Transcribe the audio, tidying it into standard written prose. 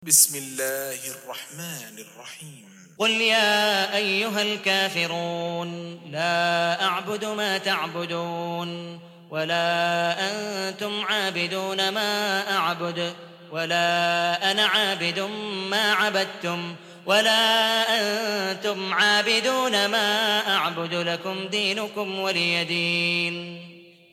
بسم الله الرحمن الرحيم قل يا أيها الكافرون لا أعبد ما تعبدون ولا أنتم عابدون ما أعبد ولا أنا عابد ما عبدتم ولا أنتم عابدون ما أعبد لكم دينكم ولي دين.